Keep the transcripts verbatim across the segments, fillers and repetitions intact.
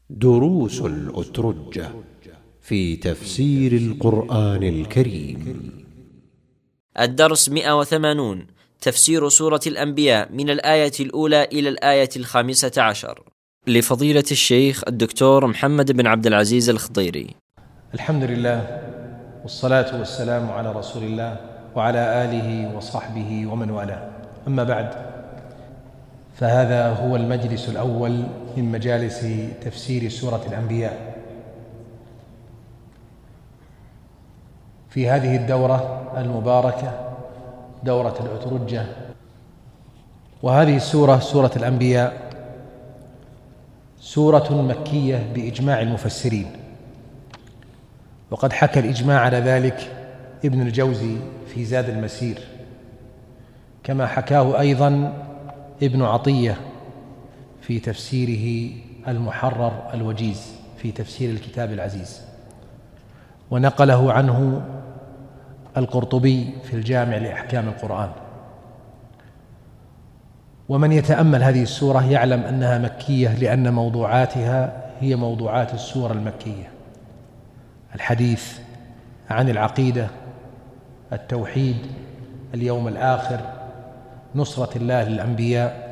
دروس الأترجة في تفسير القرآن الكريم. الدرس مئة وثمانون، تفسير سورة الأنبياء من الآية الأولى إلى الآية الخامسة عشر، لفضيلة الشيخ الدكتور محمد بن عبد العزيز الخضيري. الحمد لله والصلاة والسلام على رسول الله وعلى آله وصحبه ومن والاه، أما بعد، فهذا هو المجلس الأول من مجالس تفسير سورة الأنبياء في هذه الدورة المباركة، دورة الأترجة. وهذه السورة سورة الأنبياء سورة مكية بإجماع المفسرين، وقد حكى الإجماع على ذلك ابن الجوزي في زاد المسير، كما حكاه أيضا ابن عطية في تفسيره المحرر الوجيز في تفسير الكتاب العزيز، ونقله عنه القرطبي في الجامع لأحكام القرآن. ومن يتأمل هذه السورة يعلم أنها مكية لأن موضوعاتها هي موضوعات السورة المكية: الحديث عن العقيدة، التوحيد، اليوم الآخر، نصرة الله للأنبياء،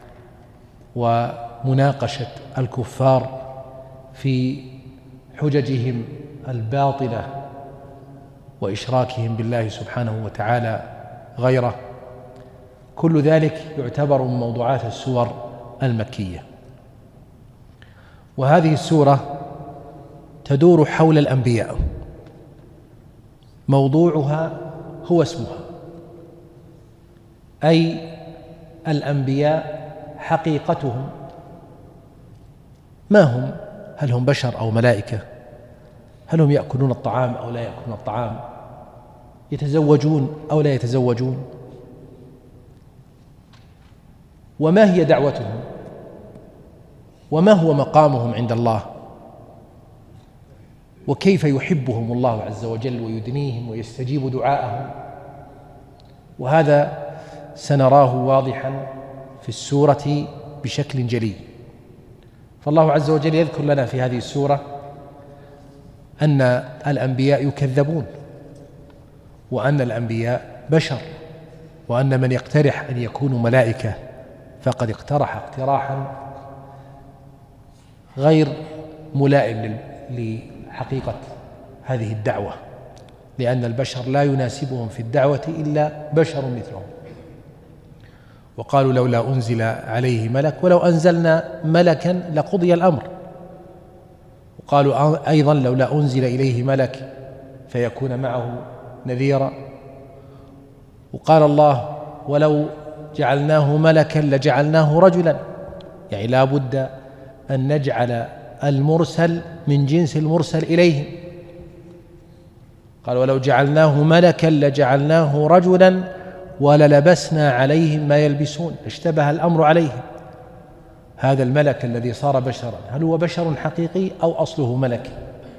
ومناقشة الكفار في حججهم الباطلة وإشراكهم بالله سبحانه وتعالى غيره. كل ذلك يعتبر من موضوعات السور المكية. وهذه السورة تدور حول الأنبياء، موضوعها هو اسمها، أي الأنبياء حقيقتهم ما هم؟ هل هم بشر أو ملائكة؟ هل هم يأكلون الطعام أو لا يأكلون الطعام؟ يتزوجون أو لا يتزوجون؟ وما هي دعوتهم؟ وما هو مقامهم عند الله؟ وكيف يحبهم الله عز وجل ويدنيهم ويستجيب دعاءهم؟ وهذا سنراه واضحا في السورة بشكل جلي. فالله عز وجل يذكر لنا في هذه السورة أن الأنبياء يكذبون، وأن الأنبياء بشر، وأن من يقترح أن يكونوا ملائكة فقد اقترح اقتراحا غير ملائم لحقيقة هذه الدعوة، لأن البشر لا يناسبهم في الدعوة إلا بشر مثلهم. وقالوا لولا أنزل عليه ملك ولو أنزلنا ملكا لقضي الأمر. وقالوا أيضا لولا أنزل إليه ملك فيكون معه نذيرا. وقال الله ولو جعلناه ملكا لجعلناه رجلا، يعني لا بد أن نجعل المرسل من جنس المرسل إليه. قال ولو جعلناه ملكا لجعلناه رجلا وللبسنا عليهم ما يلبسون، اشتبه الأمر عليهم. هذا الملك الذي صار بشرا هل هو بشر حقيقي أو أصله ملك؟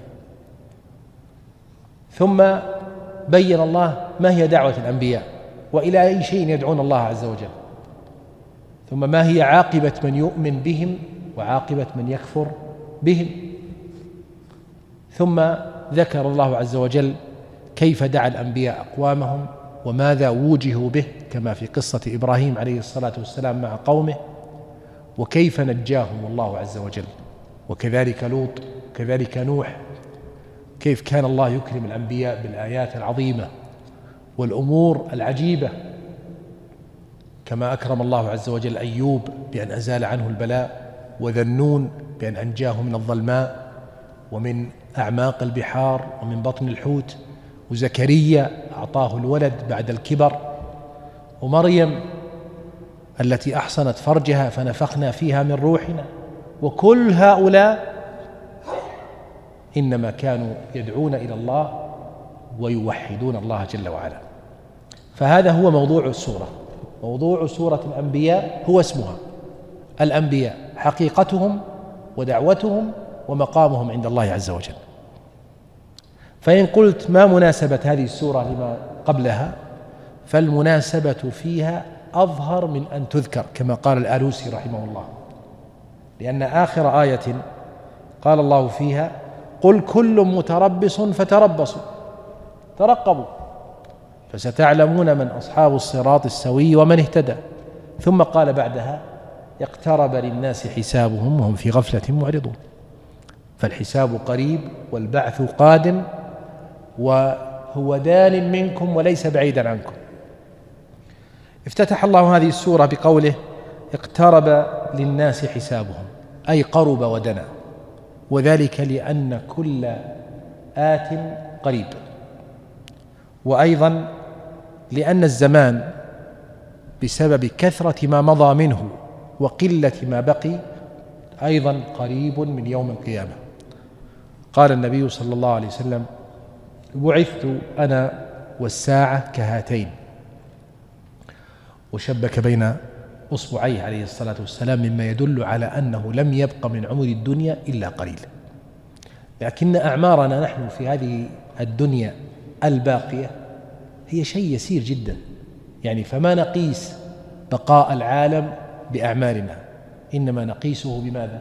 ثم بين الله ما هي دعوة الأنبياء وإلى أي شيء يدعون الله عز وجل، ثم ما هي عاقبة من يؤمن بهم وعاقبة من يكفر بهم. ثم ذكر الله عز وجل كيف دعا الأنبياء أقوامهم وماذا ووجهوا به، كما في قصة إبراهيم عليه الصلاة والسلام مع قومه، وكيف نجاهم الله عز وجل، وكذلك لوط، وكذلك نوح، كيف كان الله يكرم الأنبياء بالآيات العظيمة والأمور العجيبة، كما أكرم الله عز وجل أيوب بأن أزال عنه البلاء، وذنون بأن أنجاه من الظلماء ومن أعماق البحار ومن بطن الحوت، وزكريا أعطاه الولد بعد الكبر، ومريم التي أحصنت فرجها فنفخنا فيها من روحنا. وكل هؤلاء إنما كانوا يدعون إلى الله ويوحدون الله جل وعلا. فهذا هو موضوع السورة. موضوع سورة الأنبياء هو اسمها، الأنبياء حقيقتهم ودعوتهم ومقامهم عند الله عز وجل. فإن قلت ما مناسبة هذه السورة لما قبلها، فالمناسبة فيها أظهر من أن تذكر، كما قال الآلوسي رحمه الله، لأن آخر آية قال الله فيها: قل كل متربص فتربصوا ترقبوا فستعلمون من أصحاب الصراط السوي ومن اهتدى. ثم قال بعدها: اقترب للناس حسابهم وهم في غفلة معرضون. فالحساب قريب والبعث قادم، وهو دان منكم وليس بعيدا عنكم. افتتح الله هذه السورة بقوله: اقترب للناس حسابهم، أي قرب ودنا، وذلك لأن كل آت قريب، وأيضا لأن الزمان بسبب كثرة ما مضى منه وقلة ما بقي أيضا قريب من يوم القيامة. قال النبي صلى الله عليه وسلم: بعثت أنا والساعة كهاتين، وشبك بين أصبعيه عليه الصلاة والسلام، مما يدل على أنه لم يبق من عمر الدنيا إلا قليل. لكن أعمارنا نحن في هذه الدنيا الباقية هي شيء يسير جدا، يعني فما نقيس بقاء العالم بأعمارنا، إنما نقيسه بماذا؟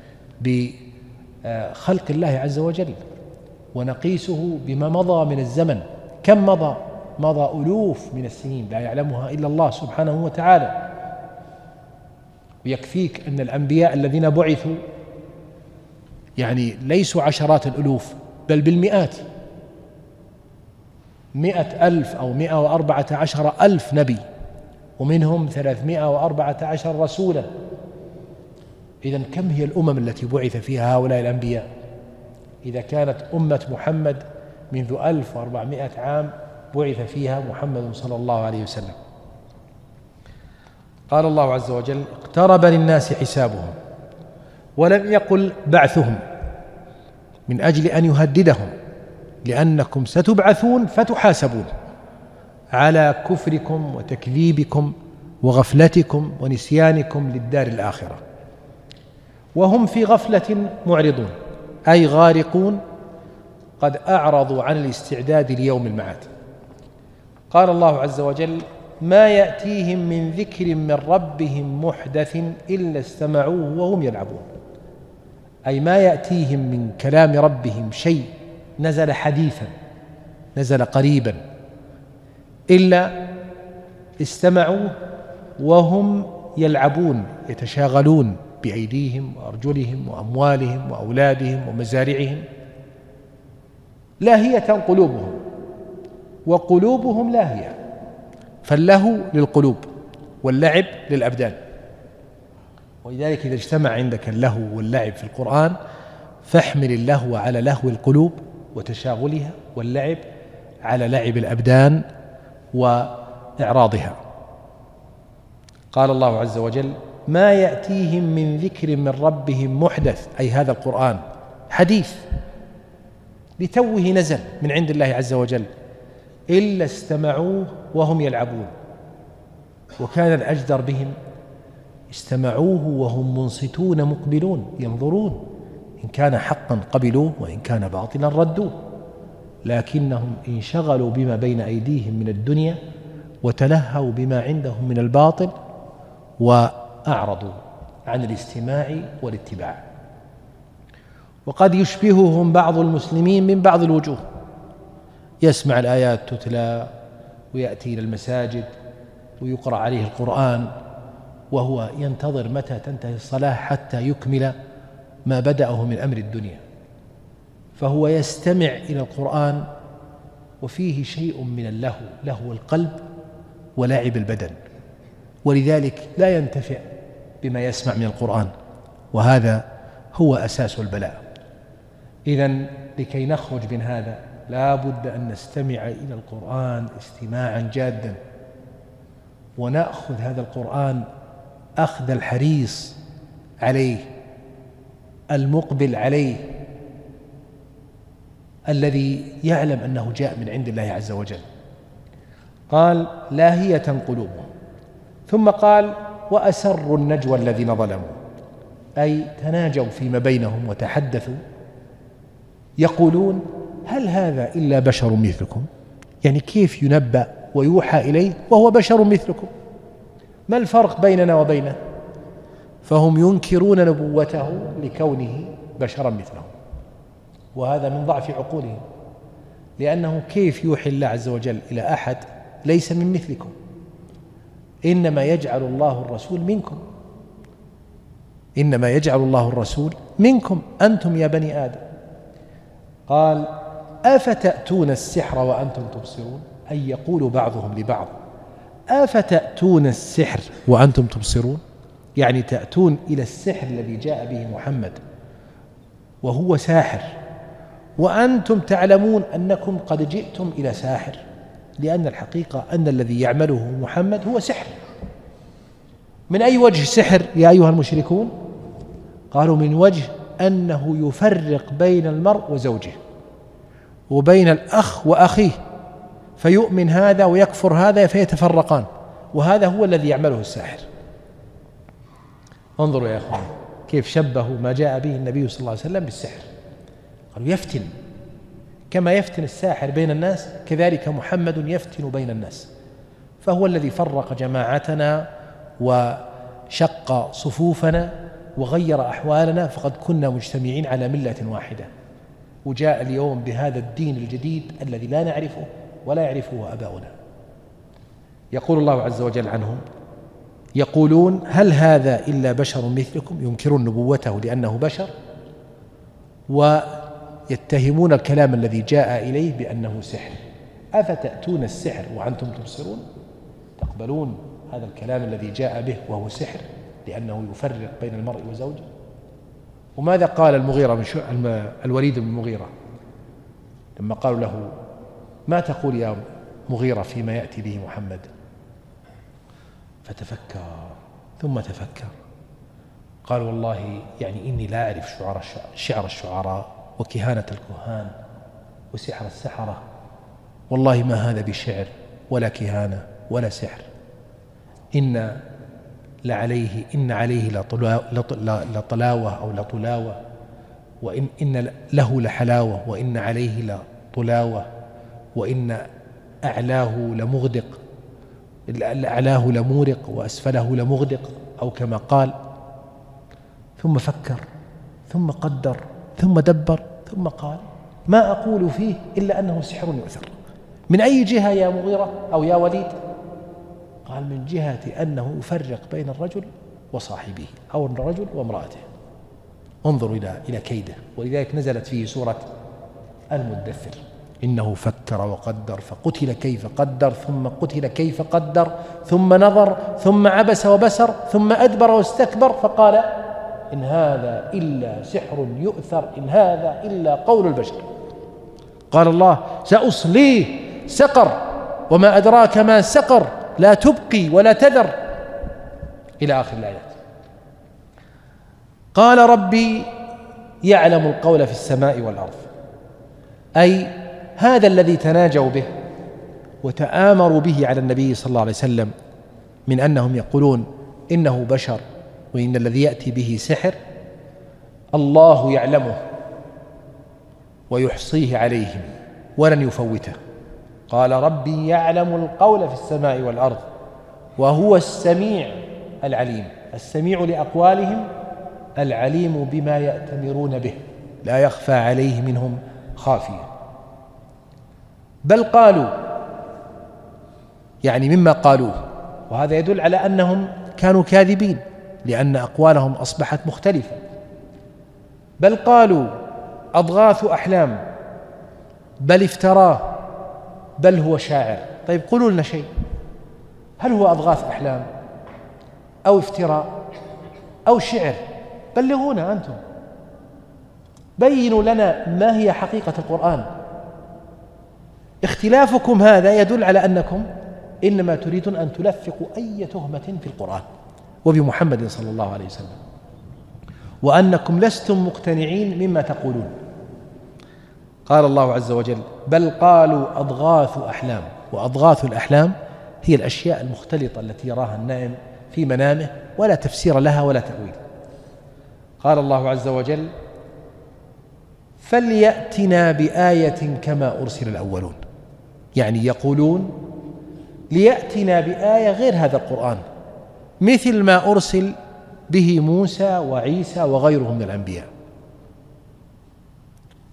بخلق الله عز وجل، ونقيسه بما مضى من الزمن. كم مضى؟ مضى ألوف من السنين لا يعلمها إلا الله سبحانه وتعالى. ويكفيك أن الأنبياء الذين بعثوا يعني ليسوا عشرات الألوف بل بالمئات، مئة ألف أو مئة وأربعة عشر ألف نبي، ومنهم ثلاثمائة وأربعة عشر رسولا. إذن كم هي الأمم التي بعث فيها هؤلاء الأنبياء؟ إذا كانت أمة محمد منذ ألف وأربعمائة عام بعث فيها محمد صلى الله عليه وسلم. قال الله عز وجل: اقترب للناس حسابهم، ولم يقل بعثهم من أجل أن يهددهم، لأنكم ستبعثون فتحاسبون على كفركم وتكذيبكم وغفلتكم ونسيانكم للدار الآخرة. وهم في غفلة معرضون، أي غارقون، قد أعرضوا عن الاستعداد ليوم المعاد. قال الله عز وجل: ما يأتيهم من ذكر من ربهم محدث إلا استمعوه وهم يلعبون، أي ما يأتيهم من كلام ربهم شيء نزل حديثا، نزل قريبا، إلا استمعوه وهم يلعبون، يتشاغلون بأيديهم وأرجلهم وأموالهم وأولادهم ومزارعهم، لاهية قلوبهم، وقلوبهم لاهية، فاللهو للقلوب واللعب للأبدان. ولذلك إذا اجتمع عندك اللهو واللعب في القرآن فاحمل اللهو على لهو القلوب وتشاغلها، واللعب على لعب الأبدان وإعراضها. قال الله عز وجل: ما يأتيهم من ذكر من ربهم محدث، أي هذا القرآن حديث لتوه نزل من عند الله عز وجل، إلا استمعوه وهم يلعبون. وكان الأجدر بهم استمعوه وهم منصتون مقبلون ينظرون، إن كان حقا قبلوه وإن كان باطلا ردوه، لكنهم انشغلوا بما بين أيديهم من الدنيا وتلهوا بما عندهم من الباطل وأعرضوا عن الاستماع والاتباع. وقد يشبههم بعض المسلمين من بعض الوجوه، يسمع الآيات تتلى ويأتي إلى المساجد ويقرأ عليه القرآن وهو ينتظر متى تنتهي الصلاة حتى يكمل ما بدأه من أمر الدنيا، فهو يستمع إلى القرآن وفيه شيء من اللهو، لهو القلب ولعب البدن، ولذلك لا ينتفع بما يسمع من القرآن، وهذا هو أساس البلاء. إذن لكي نخرج من هذا لا بد أن نستمع إلى القرآن استماعا جادا، ونأخذ هذا القرآن أخذ الحريص عليه المقبل عليه، الذي يعلم أنه جاء من عند الله عز وجل. قال: لاهية قلوبهم، ثم قال: وأسروا النجوى الذين ظلموا، أي تناجوا فيما بينهم وتحدثوا يقولون: هل هذا إلا بشر مثلكم؟ يعني كيف ينبأ ويوحى إليه وهو بشر مثلكم؟ ما الفرق بيننا وبينه؟ فهم ينكرون نبوته لكونه بشرا مثلهم. وهذا من ضعف عقولهم، لأنه كيف يوحي الله عز وجل إلى أحد ليس من مثلكم؟ إنما يجعل الله الرسول منكم، إنما يجعل الله الرسول منكم أنتم يا بني آدم. قال أفتأتون السحر وأنتم تبصرون، أي يقول بعضهم لبعض أفتأتون السحر وأنتم تبصرون، يعني تأتون إلى السحر الذي جاء به محمد وهو ساحر وأنتم تعلمون أنكم قد جئتم إلى ساحر، لأن الحقيقة أن الذي يعمله محمد هو سحر. من أي وجه سحر يا أيها المشركون؟ قالوا من وجه أنه يفرق بين المرء وزوجه وبين الأخ وأخيه، فيؤمن هذا ويكفر هذا فيتفرقان، وهذا هو الذي يعمله الساحر. انظروا يا أخوان كيف شبهوا ما جاء به النبي صلى الله عليه وسلم بالسحر. قالوا يفتن، كما يفتن الساحر بين الناس كذلك محمد يفتن بين الناس، فهو الذي فرق جماعتنا وشق صفوفنا وغير أحوالنا، فقد كنا مجتمعين على ملة واحدة، وجاء اليوم بهذا الدين الجديد الذي لا نعرفه ولا يعرفه آباؤنا. يقول الله عز وجل عنهم يقولون هل هذا إلا بشر مثلكم، ينكرون نبوته لأنه بشر، ويتهمون الكلام الذي جاء إليه بأنه سحر. أفتأتون السحر وأنتم تبصرون، تقبلون هذا الكلام الذي جاء به وهو سحر لأنه يفرق بين المرء وزوجه؟ وماذا قال المغيرة بن الوليد بن المغيرة لما قالوا له ما تقول يا مغيرة فيما يأتي به محمد؟ فتفكر ثم تفكر قال والله يعني إني لا أعرف شعر شعر الشعراء وكهانة الكهان وسحر السحرة، والله ما هذا بشعر ولا كهانة ولا سحر، إن لعليه إن عليه لطلاوة أو لطلاوة، وإن إن له لحلاوة، وإن عليه لطلاوة، وإن أعلاه لمغدق، أعلاه لمورق وأسفله لمغدق، أو كما قال. ثم فكر ثم قدر ثم دبر ثم قال ما أقول فيه إلا أنه سحر يؤثر. من أي جهة يا مغيرة أو يا وليد؟ قال من جهة أنه يفرق بين الرجل وصاحبه أو الرجل وامرأته. انظروا إلى إلى كيده، ولذلك نزلت فيه سورة المدثر إنه فكر وقدر فقتل كيف قدر ثم قتل كيف قدر ثم نظر ثم عبس وبسر ثم أدبر واستكبر فقال إن هذا إلا سحر يؤثر، إن هذا إلا قول البشر. قال الله سأصليه سقر وما أدراك ما سقر لا تبقي ولا تذر، إلى آخر الآيات. قال ربي يعلم القول في السماء والأرض، أي هذا الذي تناجوا به وتآمروا به على النبي صلى الله عليه وسلم من أنهم يقولون إنه بشر وإن الذي يأتي به سحر، الله يعلمه ويحصيه عليهم ولن يفوته. قال ربي يعلم القول في السماء والأرض وهو السميع العليم، السميع لأقوالهم العليم بما يأتمرون به، لا يخفى عليه منهم خافية. بل قالوا، يعني مما قالوه، وهذا يدل على أنهم كانوا كاذبين لأن أقوالهم أصبحت مختلفة. بل قالوا أضغاث أحلام، بل افتراه، بل هو شاعر. طيب قولوا لنا شيء، هل هو أضغاث أحلام أو افتراء أو شعر؟ بلغونا أنتم، بينوا لنا ما هي حقيقة القرآن. اختلافكم هذا يدل على أنكم إنما تريدون أن تلفقوا أي تهمة في القرآن وبمحمد صلى الله عليه وسلم، وأنكم لستم مقتنعين مما تقولون. قال الله عز وجل بل قالوا أضغاث أحلام، وأضغاث الأحلام هي الأشياء المختلطة التي يراها النائم في منامه ولا تفسير لها ولا تأويل. قال الله عز وجل فليأتنا بآية كما أرسل الأولون، يعني يقولون ليأتنا بآية غير هذا القرآن مثل ما أرسل به موسى وعيسى وغيرهم من الأنبياء.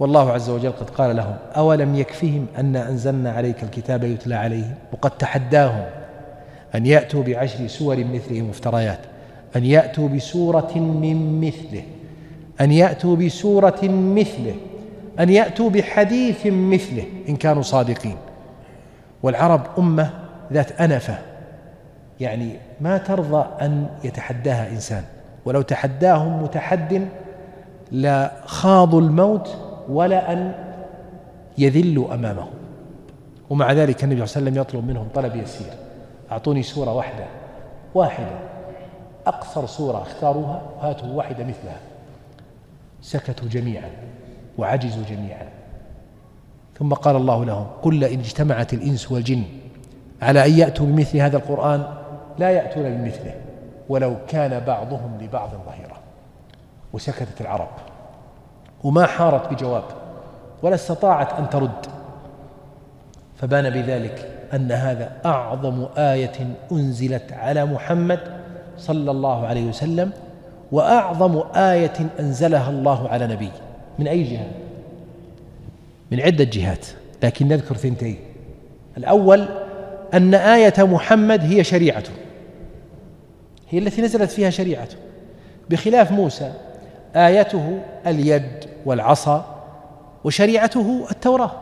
والله عز وجل قد قال لهم أولم يكفهم أن أنزلنا عليك الكتاب يتلى عليهم، وقد تحداهم أن يأتوا بعشر سور مثله مفتريات، أن يأتوا بسورة من مثله، أن يأتوا بسورة مثله، أن يأتوا بحديث مثله إن كانوا صادقين. والعرب أمة ذات أنفة، يعني ما ترضى أن يتحداها إنسان، ولو تحداهم متحد لا خاضوا الموت ولا أن يذلوا أمامه. ومع ذلك النبي صلى الله عليه وسلم يطلب منهم طلب يسير: أعطوني سورة واحدة واحدة أقصر سورة اختاروها وهاتوا واحدة مثلها. سكتوا جميعا وعجزوا جميعا. ثم قال الله لهم: قل لئن اجتمعت الإنس والجن على أن يأتوا بمثل هذا القرآن لا يأتون بمثله ولو كان بعضهم لبعض ظهيرا. وسكتت العرب وما حارت بجواب ولا استطاعت أن ترد. فبان بذلك أن هذا أعظم آية أنزلت على محمد صلى الله عليه وسلم، وأعظم آية أنزلها الله على نبي. من أي جهة؟ من عدة جهات، لكن نذكر ثنتين. الأول أن آية محمد هي شريعته، هي التي نزلت فيها شريعته، بخلاف موسى آيته اليد والعصا وشريعته التوراة.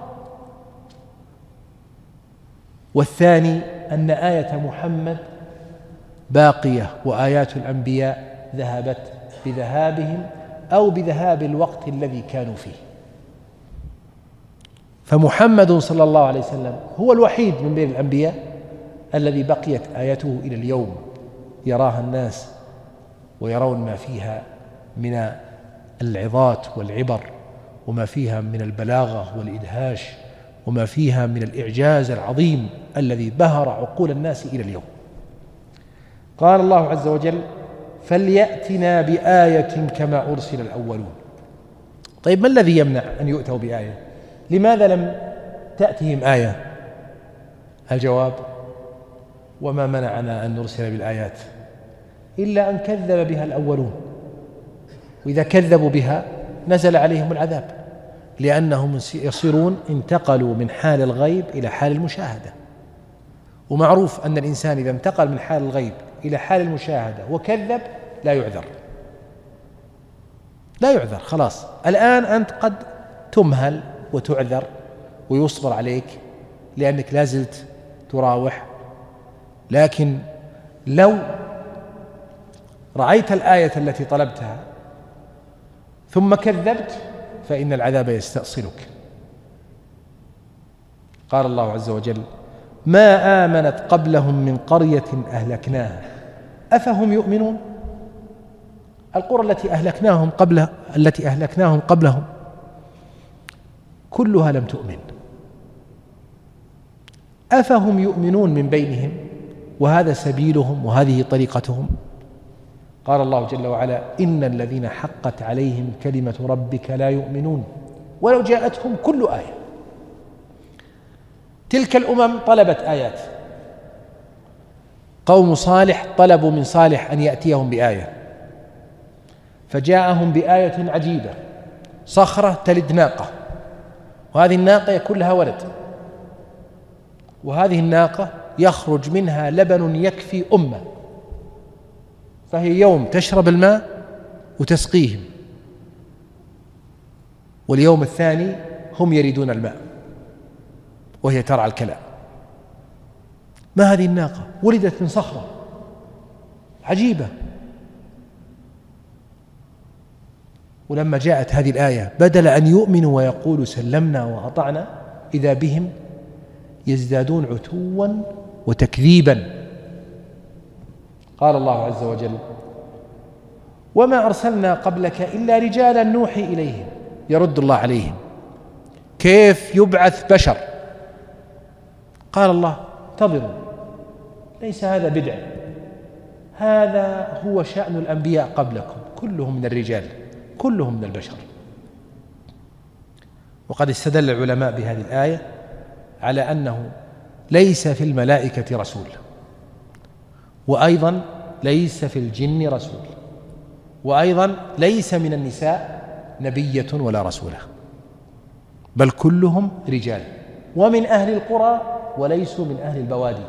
والثاني أن آية محمد باقية وآيات الأنبياء ذهبت بذهابهم أو بذهاب الوقت الذي كانوا فيه. فمحمد صلى الله عليه وسلم هو الوحيد من بين الأنبياء الذي بقيت آيته إلى اليوم، يراها الناس ويرون ما فيها من العظات والعبر، وما فيها من البلاغة والإدهاش، وما فيها من الإعجاز العظيم الذي بهر عقول الناس إلى اليوم. قال الله عز وجل: فليأتنا بآية كما أرسل الأولون. طيب ما الذي يمنع أن يؤتوا بآية؟ لماذا لم تأتهم آية؟ الجواب: وما منعنا أن نرسل بالآيات إلا أن كذب بها الأولون، وإذا كذبوا بها نزل عليهم العذاب، لأنهم يصيرون انتقلوا من حال الغيب إلى حال المشاهدة. ومعروف أن الإنسان إذا انتقل من حال الغيب إلى حال المشاهدة وكذب لا يعذر، لا يعذر. خلاص الآن أنت قد تمهل وتعذر ويصبر عليك لأنك لازلت تراوح، لكن لو رأيت الآية التي طلبتها ثم كذبت فإن العذاب يستأصلك. قال الله عز وجل: ما آمنت قبلهم من قرية أهلكناها أفهم يؤمنون. القرى التي أهلكناهم قبلها التي أهلكناهم قبلهم كلها لم تؤمن، أفهم يؤمنون من بينهم وهذا سبيلهم وهذه طريقتهم. قال الله جل وعلا: إن الذين حقت عليهم كلمة ربك لا يؤمنون ولو جاءتهم كل آية. تلك الأمم طلبت آيات. قوم صالح طلبوا من صالح أن يأتيهم بآية، فجاءهم بآية عجيبة: صخرة تلد ناقة، وهذه الناقة يكون لها ولد، وهذه الناقة يخرج منها لبن يكفي أمة، فهي يوم تشرب الماء وتسقيهم، واليوم الثاني هم يريدون الماء وهي ترعى الكلى. ما هذه الناقة؟ ولدت من صخرة عجيبة. ولما جاءت هذه الآية بدل أن يؤمنوا ويقولوا سلمنا وأطعنا إذا بهم يزدادون عتوا وتكذيبا. قال الله عز وجل: وما أرسلنا قبلك إلا رجالا نوحي إليهم. يرد الله عليهم: كيف يبعث بشر؟ قال الله: انتظروا، ليس هذا بدع، هذا هو شأن الأنبياء قبلكم، كلهم من الرجال، كلهم من البشر. وقد استدل العلماء بهذه الآية على أنه ليس في الملائكة رسول، وأيضا ليس في الجن رسول، وأيضا ليس من النساء نبية ولا رسولة. بل كلهم رجال ومن أهل القرى وليسوا من أهل البوادي.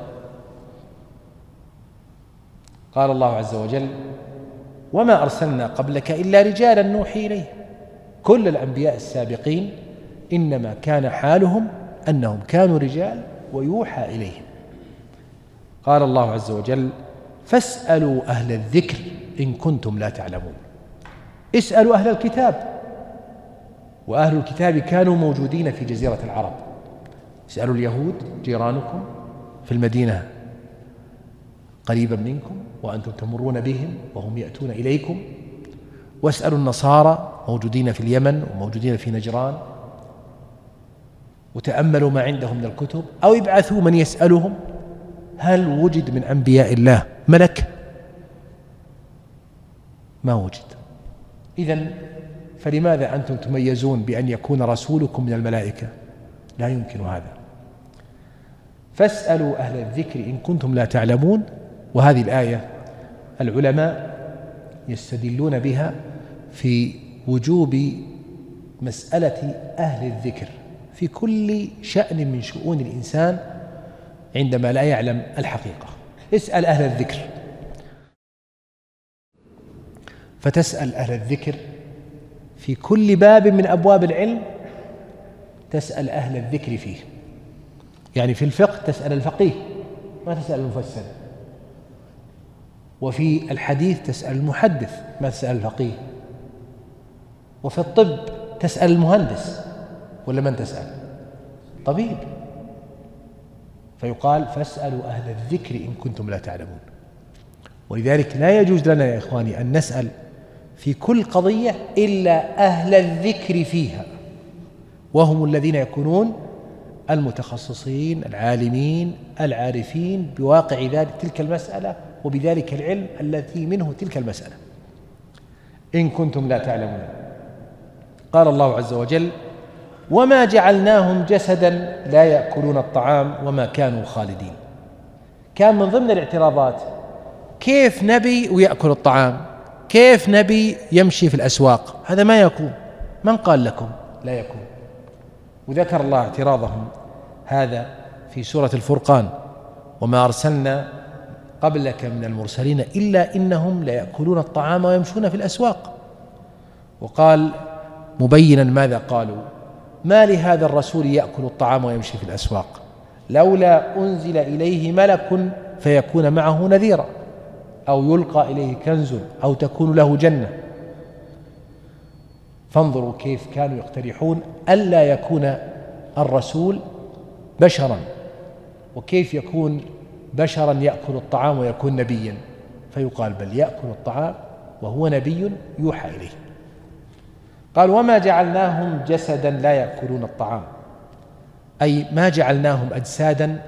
قال الله عز وجل وما أرسلنا قبلك إلا رجالا نوحي إليه. كل الأنبياء السابقين إنما كان حالهم أنهم كانوا رجال ويوحى إليهم. قال الله عز وجل فاسألوا أهل الذكر إن كنتم لا تعلمون. اسألوا أهل الكتاب، وأهل الكتاب كانوا موجودين في جزيرة العرب. اسألوا اليهود جيرانكم في المدينة قريبا منكم وأنتم تمرون بهم وهم يأتون إليكم، واسألوا النصارى موجودين في اليمن وموجودين في نجران، وتأملوا ما عندهم من الكتب، أو ابعثوا من يسألهم هل وجد من أنبياء الله ملك؟ ما وجد. إذن فلماذا أنتم تميزون بأن يكون رسولكم من الملائكة؟ لا يمكن هذا. فاسألوا أهل الذكر إن كنتم لا تعلمون. وهذه الآية العلماء يستدلون بها في وجوب مسألة أهل الذكر في كل شأن من شؤون الإنسان عندما لا يعلم الحقيقة. اسأل أهل الذكر، فتسأل أهل الذكر في كل باب من أبواب العلم، تسأل أهل الذكر فيه. يعني في الفقه تسأل الفقيه ما تسأل المفسر، وفي الحديث تسأل المحدث ما تسأل الفقيه، وفي الطب تسأل المهندس ولا من تسأل؟ طبيب. فيقال فاسألوا أهل الذكر إن كنتم لا تعلمون. ولذلك لا يجوز لنا يا إخواني أن نسأل في كل قضية إلا أهل الذكر فيها، وهم الذين يكونون المتخصصين العالمين العارفين بواقع ذلك تلك المسألة وبذلك العلم الذي منه تلك المسألة. إن كنتم لا تعلمون. قال الله عز وجل وما جعلناهم جسدا لا يأكلون الطعام وما كانوا خالدين. كان من ضمن الاعتراضات كيف نبي ويأكل الطعام؟ كيف نبي يمشي في الأسواق؟ هذا ما يكون. من قال لكم لا يكون؟ وذكر الله اعتراضهم هذا في سورة الفرقان وما أرسلنا قبلك من المرسلين إلا إنهم ليأكلون الطعام ويمشون في الأسواق. وقال مبينا ماذا قالوا ما لهذا الرسول يأكل الطعام ويمشي في الأسواق لولا أنزل إليه ملك فيكون معه نذيرا أو يلقى إليه كنز أو تكون له جنة. فانظروا كيف كانوا يقترحون ألا يكون الرسول بشرا، وكيف يكون بشرا يأكل الطعام ويكون نبيا، فيقال بل يأكل الطعام وهو نبي يوحى إليه. قال وما جعلناهم جسدا لا يأكلون الطعام، أي ما جعلناهم أجسادا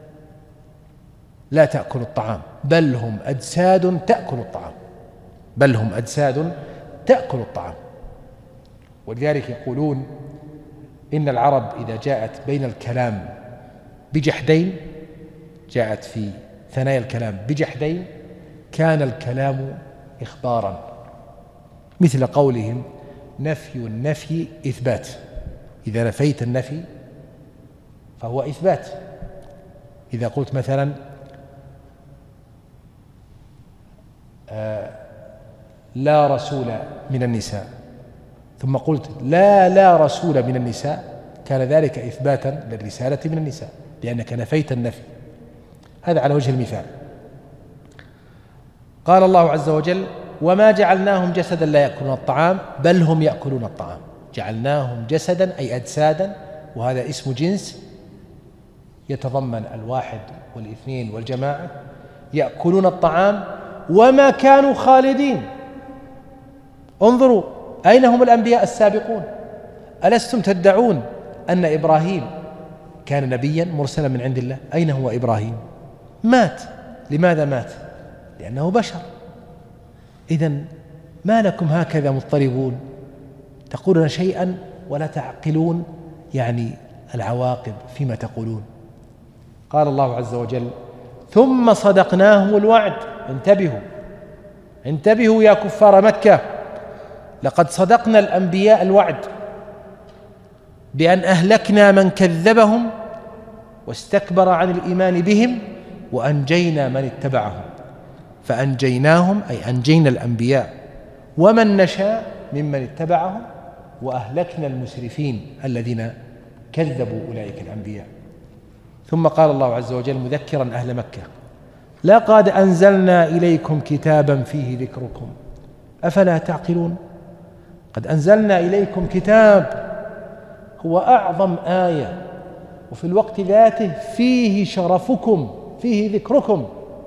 لا تأكل الطعام، بل هم أجساد تأكل الطعام، بل هم أجساد تأكل الطعام. ولذلك يقولون إن العرب إذا جاءت بين الكلام بجحدين، جاءت في ثنايا الكلام بجحدين، كان الكلام إخبارا، مثل قولهم نفي النفي إثبات. إذا نفيت النفي فهو إثبات. إذا قلت مثلا آه لا رسول من النساء ثم قلت لا لا رسول من النساء، كان ذلك إثباتا للرسالة من النساء لأنك نفيت النفي. هذا على وجه المثال. قال الله عز وجل وما جعلناهم جسدا لا يأكلون الطعام بل هم يأكلون الطعام. جعلناهم جسدا أي أجسادا، وهذا اسم جنس يتضمن الواحد والاثنين والجماعة، يأكلون الطعام وما كانوا خالدين. انظروا أين هم الأنبياء السابقون؟ ألستم تدعون أن إبراهيم كان نبيا مرسلا من عند الله؟ أين هو إبراهيم؟ مات. لماذا مات؟ لأنه بشر. إذن ما لكم هكذا مضطربون تقولون شيئا ولا تعقلون يعني العواقب فيما تقولون. قال الله عز وجل ثم صدقناهم الوعد. انتبهوا انتبهوا يا كفار مكة، لقد صدقنا الأنبياء الوعد بأن أهلكنا من كذبهم واستكبر عن الإيمان بهم وأنجينا من اتبعهم، فأنجيناهم أي أنجينا الأنبياء ومن نشاء ممن اتبعهم، وأهلكنا المسرفين الذين كذبوا أولئك الأنبياء. ثم قال الله عز وجل مذكرا أهل مكة: لقد أنزلنا إليكم كتابا فيه ذكركم أفلا تعقلون. قد أنزلنا إليكم كتاب هو أعظم آية وفي الوقت ذاته فيه شرفكم، فيه ذكركم،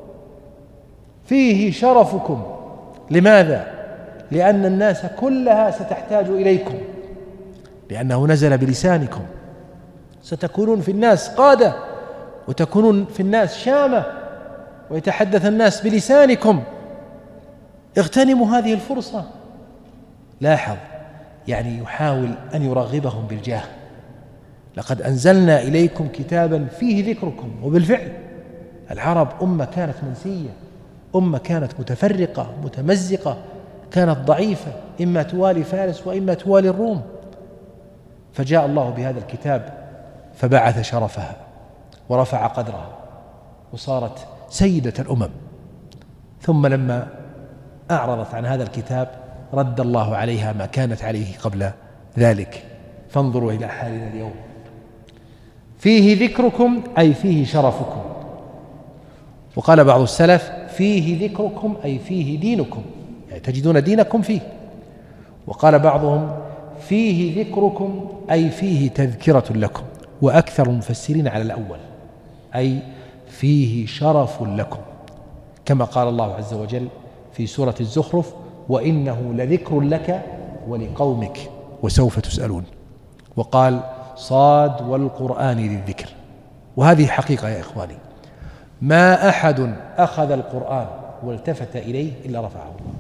فيه شرفكم. لماذا؟ لأن الناس كلها ستحتاج إليكم، لأنه نزل بلسانكم، ستكونون في الناس قادة وتكونون في الناس شامة ويتحدث الناس بلسانكم. اغتنموا هذه الفرصة. لاحظ، يعني يحاول أن يرغبهم بالجاه. لقد أنزلنا إليكم كتابا فيه ذكركم. وبالفعل العرب أمة كانت منسية، أمة كانت متفرقة متمزقة، كانت ضعيفة، إما توالي فارس وإما توالي الروم، فجاء الله بهذا الكتاب فبعث شرفها ورفع قدرها وصارت سيدة الأمم. ثم لما أعرضت عن هذا الكتاب رد الله عليها ما كانت عليه قبل ذلك. فانظروا إلى حالنا اليوم، فيه ذكركم أي فيه شرفكم. وقال بعض السلف: فيه ذكركم أي فيه دينكم، يعني تجدون دينكم فيه. وقال بعضهم: فيه ذكركم أي فيه تذكرة لكم. وأكثر المفسرين على الأول، أي فيه شرف لكم، كما قال الله عز وجل في سورة الزخرف: وإنه لذكر لك ولقومك وسوف تسألون. وقال: صاد والقرآن ذي الذكر. وهذه حقيقة يا إخواني، ما أحد أخذ القرآن والتفت إليه إلا رفعه الله.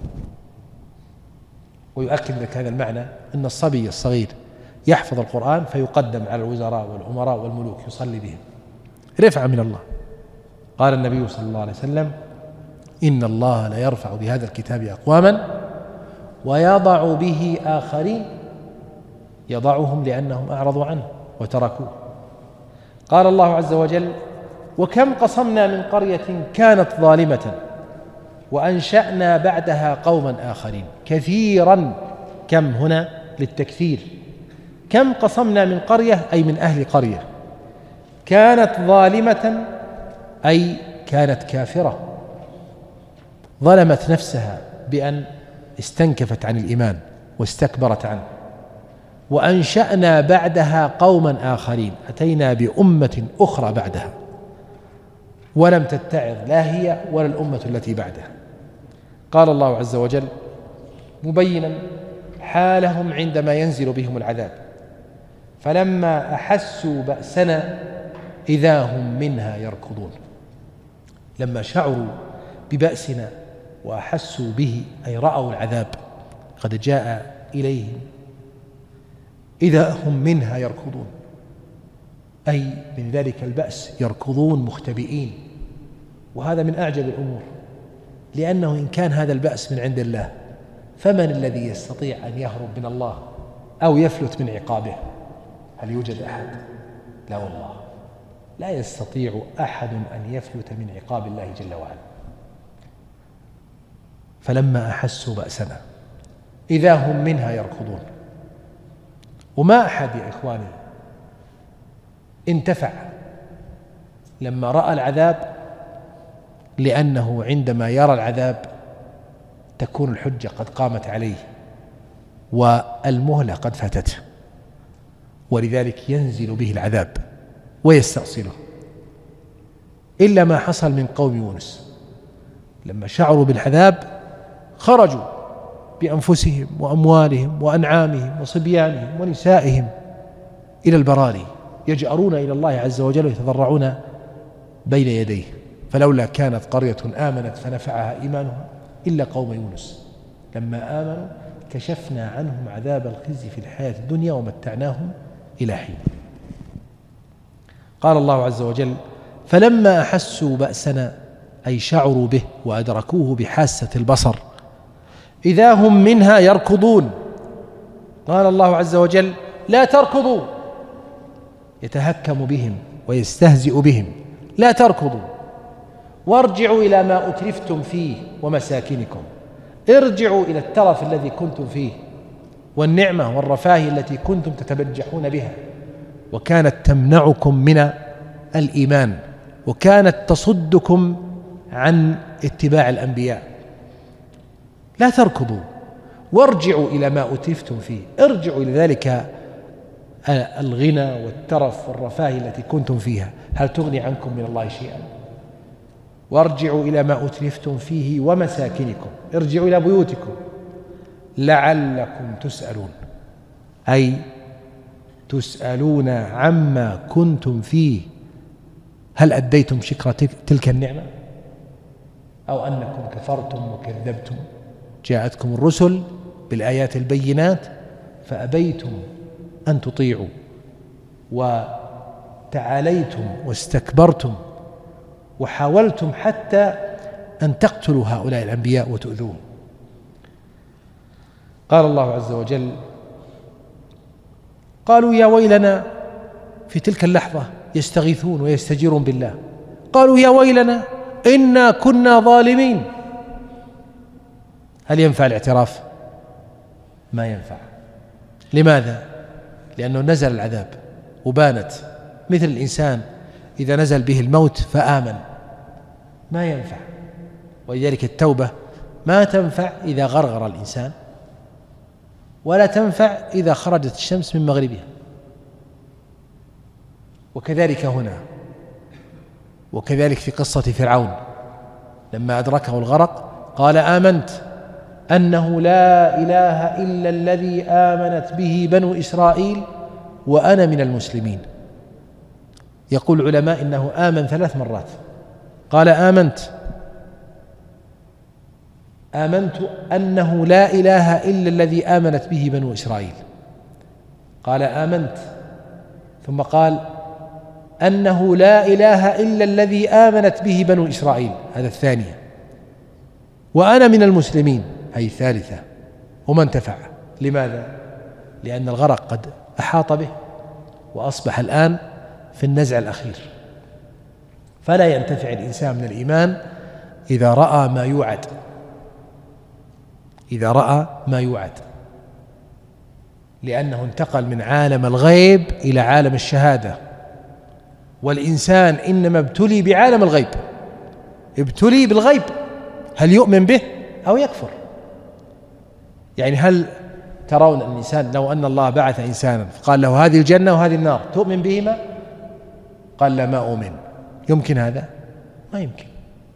ويؤكد لك هذا المعنى أن الصبي الصغير يحفظ القرآن فيقدم على الوزراء والأمراء والملوك يصلي بهم رفعة من الله. قال النبي صلى الله عليه وسلم: إن الله لا يرفع بهذا الكتاب أقواما ويضع به آخرين، يضعهم لأنهم أعرضوا عنه وتركوه. قال الله عز وجل: وكم قصمنا من قرية كانت ظالمة وأنشأنا بعدها قوما آخرين. كثيرا، كم هنا للتكثير، كم قصمنا من قرية أي من أهل قرية، كانت ظالمة أي كانت كافرة، ظلمت نفسها بأن استنكفت عن الإيمان واستكبرت عنه. وأنشأنا بعدها قوما آخرين، أتينا بأمة أخرى بعدها ولم تتعظ لا هي ولا الأمة التي بعدها. قال الله عز وجل مبينا حالهم عندما ينزل بهم العذاب: فلما أحسوا بأسنا إذا هم منها يركضون. لما شعروا ببأسنا وأحسوا به أي رأوا العذاب قد جاء إليهم إذا هم منها يركضون، أي من ذلك البأس يركضون مختبئين. وهذا من أعجب الأمور، لأنه إن كان هذا البأس من عند الله فمن الذي يستطيع أن يهرب من الله أو يفلت من عقابه؟ هل يوجد أحد؟ لا والله، لا يستطيع أحد أن يفلت من عقاب الله جل وعلا. فلما أحسوا بأسنا إذا هم منها يركضون. وما أحد يا إخواني انتفع لما رأى العذاب، لأنه عندما يرى العذاب تكون الحجة قد قامت عليه والمهلة قد فاتته، ولذلك ينزل به العذاب ويستأصله. إلا ما حصل من قوم يونس، لما شعروا بالعذاب خرجوا بأنفسهم وأموالهم وأنعامهم وصبيانهم ونسائهم إلى البراري، يجأرون إلى الله عز وجل ويتضرعون بين يديه. فلولا كانت قرية آمنت فنفعها إيمانها إلا قوم يونس لما آمنوا كشفنا عنهم عذاب الخزي في الحياة الدنيا ومتعناهم إلى حين. قال الله عز وجل: فلما أحسوا بأسنا أي شعروا به وأدركوه بحاسة البصر إذا هم منها يركضون. قال الله عز وجل: لا تركضوا يتهكم بهم ويستهزئ بهم. لا تركضوا وارجعوا إلى ما أترفتم فيه ومساكنكم، ارجعوا إلى الترف الذي كنتم فيه والنعمة والرفاهية التي كنتم تتبجحون بها، وكانت تمنعكم من الإيمان، وكانت تصدكم عن اتباع الأنبياء. لا تركضوا وارجعوا إلى ما أترفتم فيه، ارجعوا إلى ذلك الغنى والترف والرفاهية التي كنتم فيها، هل تغني عنكم من الله شيئا؟ وارجعوا إلى ما أترفتم فيه ومساكنكم، ارجعوا إلى بيوتكم لعلكم تسألون، أي تسألون عما كنتم فيه، هل أديتم شكر تلك النعمة أو أنكم كفرتم وكذبتم؟ جاءتكم الرسل بالآيات البينات فأبيتم أن تطيعوا وتعاليتم واستكبرتم وحاولتم حتى أن تقتلوا هؤلاء الأنبياء وتؤذوهم. قال الله عز وجل: قالوا يا ويلنا، في تلك اللحظة يستغيثون ويستجيرون بالله، قالوا يا ويلنا إنا كنا ظالمين. هل ينفع الاعتراف؟ ما ينفع. لماذا؟ لأنه نزل العذاب وبانت، مثل الإنسان إذا نزل به الموت فآمن، ما ينفع. ولذلك التوبة ما تنفع إذا غرغر الإنسان، ولا تنفع إذا خرجت الشمس من مغربها. وكذلك هنا، وكذلك في قصة فرعون لما أدركه الغرق قال: آمنت أنه لا إله إلا الذي آمنت به بنو إسرائيل وأنا من المسلمين. يقول العلماء إنه آمن ثلاث مرات، قال: آمنت آمنت أنه لا إله إلا الذي آمنت به بنو إسرائيل، قال آمنت، ثم قال أنه لا إله إلا الذي آمنت به بنو إسرائيل، هذا الثانية، وأنا من المسلمين، هذه الثالثة، وما انتفع. لماذا؟ لأن الغرق قد أحاط به وأصبح الآن في النزع الأخير. فلا ينتفع الإنسان من الإيمان إذا رأى ما يوعد، إذا رأى ما يوعد، لأنه انتقل من عالم الغيب إلى عالم الشهادة. والإنسان إنما ابتلي بعالم الغيب، ابتلي بالغيب، هل يؤمن به أو يكفر؟ يعني هل ترون أن الإنسان لو أن الله بعث إنسانا فقال له هذه الجنة وهذه النار تؤمن بهما؟ قال لا، ما أؤمن. يمكن هذا؟ ما يمكن.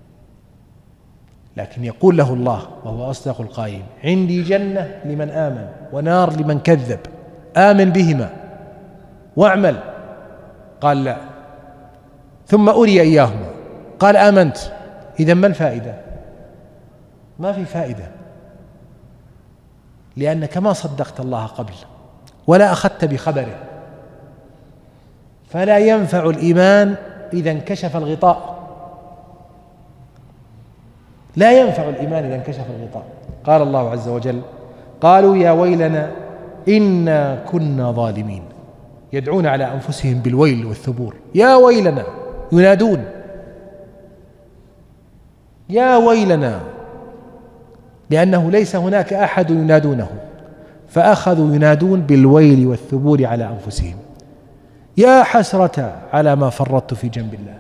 لكن يقول له الله وهو أصدق القائل: عندي جنة لمن آمن ونار لمن كذب، آمن بهما واعمل. قال لا، ثم أري إياهما، قال آمنت. إذن ما الفائدة؟ ما في فائدة، لأنك ما صدقت الله قبل ولا أخذت بخبره. فلا ينفع الإيمان إذا انكشف الغطاء، لا ينفع الإيمان إذا انكشف الغطاء. قال الله عز وجل: قالوا يا ويلنا إنا كنا ظالمين. يدعون على أنفسهم بالويل والثبور، يا ويلنا، ينادون يا ويلنا، لأنه ليس هناك أحد ينادونه، فأخذوا ينادون بالويل والثبور على أنفسهم. يا حسرة على ما فرطت في جنب الله،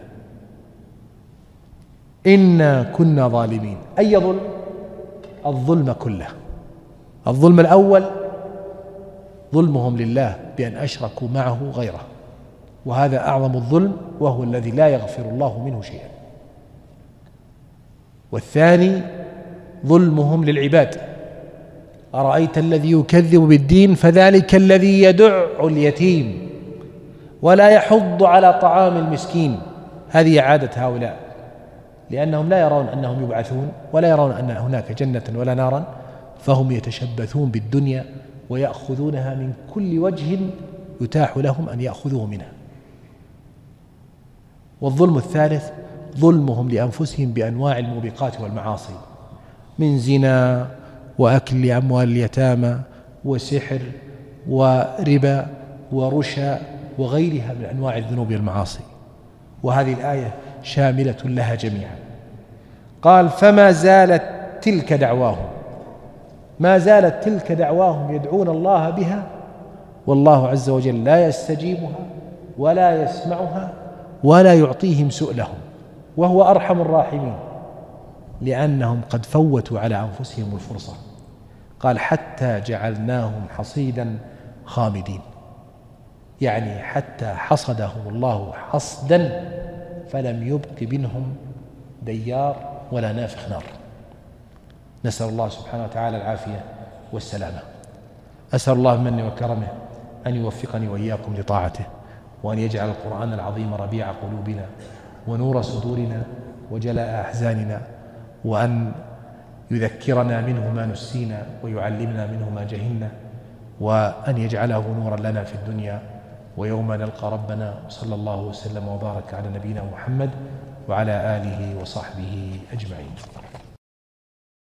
إنا كنا ظالمين. أي ظلم؟ الظلم كله. الظلم الأول ظلمهم لله بأن أشركوا معه غيره، وهذا أعظم الظلم، وهو الذي لا يغفر الله منه شيئا. والثاني ظلمهم للعباد: أرأيت الذي يكذب بالدين فذلك الذي يدع اليتيم ولا يحض على طعام المسكين. هذه عادة هؤلاء، لأنهم لا يرون أنهم يبعثون ولا يرون أن هناك جنة ولا نارا، فهم يتشبثون بالدنيا ويأخذونها من كل وجه يتاح لهم أن يأخذوه منها. والظلم الثالث ظلمهم لأنفسهم بأنواع الموبقات والمعاصي، من زنا وأكل أموال اليتامى وسحر وربا ورشا وغيرها من أنواع الذنوب والمعاصي، وهذه الآية شاملة لها جميعا. قال فما زالت تلك دعواهم، ما زالت تلك دعواهم يدعون الله بها والله عز وجل لا يستجيبها ولا يسمعها ولا يعطيهم سؤلهم، وهو أرحم الراحمين، لأنهم قد فوتوا على أنفسهم الفرصة. قال حتى جعلناهم حصيدا خامدين، يعني حتى حصدهم الله حصدا فلم يبق منهم ديار ولا نافخ نار. نسأل الله سبحانه وتعالى العافية والسلامة. أسأل الله بمنه وكرمه أن يوفقني وإياكم لطاعته، وأن يجعل القرآن العظيم ربيع قلوبنا ونور صدورنا وجلاء أحزاننا، وأن يذكرنا منه ما نسينا ويعلمنا منه ما جهلنا، وأن يجعله نورا لنا في الدنيا ويوم نلقى ربنا. صلى الله وسلم وبارك على نبينا محمد وعلى آله وصحبه أجمعين.